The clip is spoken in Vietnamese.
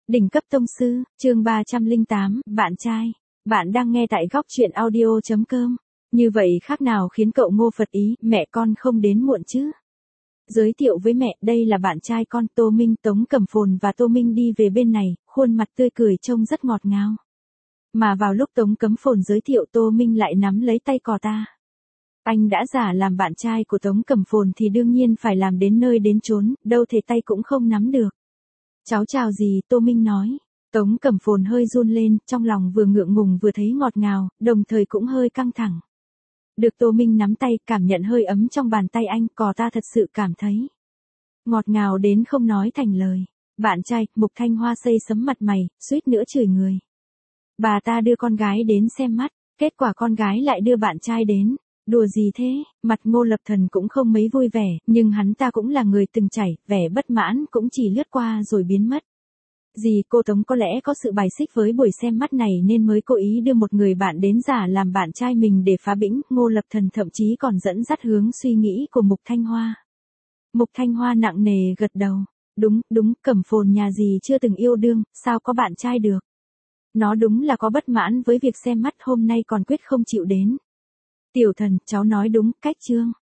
Đỉnh cấp tông sư, chương 308, bạn trai. Bạn đang nghe tại góc truyện audio.com. Như vậy khác nào khiến cậu Ngô Phật ý, mẹ con không đến muộn chứ. Giới thiệu với mẹ, đây là bạn trai con, Tô Minh. Tống Cẩm Phồn và Tô Minh đi về bên này, khuôn mặt tươi cười trông rất ngọt ngào. Mà vào lúc Tống Cẩm Phồn giới thiệu, Tô Minh lại nắm lấy tay cò ta. Anh đã giả làm bạn trai của Tống Cẩm Phồn thì đương nhiên phải làm đến nơi đến chốn, đâu thể tay cũng không nắm được. Cháu chào gì, Tô Minh nói. Tống Cẩm Phồn hơi run lên, trong lòng vừa ngượng ngùng vừa thấy ngọt ngào, đồng thời cũng hơi căng thẳng. Được Tô Minh nắm tay, cảm nhận hơi ấm trong bàn tay anh, cò ta thật sự cảm thấy ngọt ngào đến không nói thành lời. Bạn trai, Mục Thanh Hoa xây sấm mặt mày, suýt nữa chửi người. Bà ta đưa con gái đến xem mắt, kết quả con gái lại đưa bạn trai đến. Đùa gì thế, mặt Ngô Lập Thần cũng không mấy vui vẻ, nhưng hắn ta cũng là người từng trải, vẻ bất mãn cũng chỉ lướt qua rồi biến mất. Dì cô Tống có lẽ có sự bài xích với buổi xem mắt này nên mới cố ý đưa một người bạn đến giả làm bạn trai mình để phá bĩnh. Ngô Lập Thần thậm chí còn dẫn dắt hướng suy nghĩ của Mục Thanh Hoa. Mục Thanh Hoa nặng nề gật đầu. Đúng, Cẩm Phồn nhà dì chưa từng yêu đương, sao có bạn trai được. Nó đúng là có bất mãn với việc xem mắt, hôm nay còn quyết không chịu đến. Tiểu Thần, cháu nói đúng, cách chương.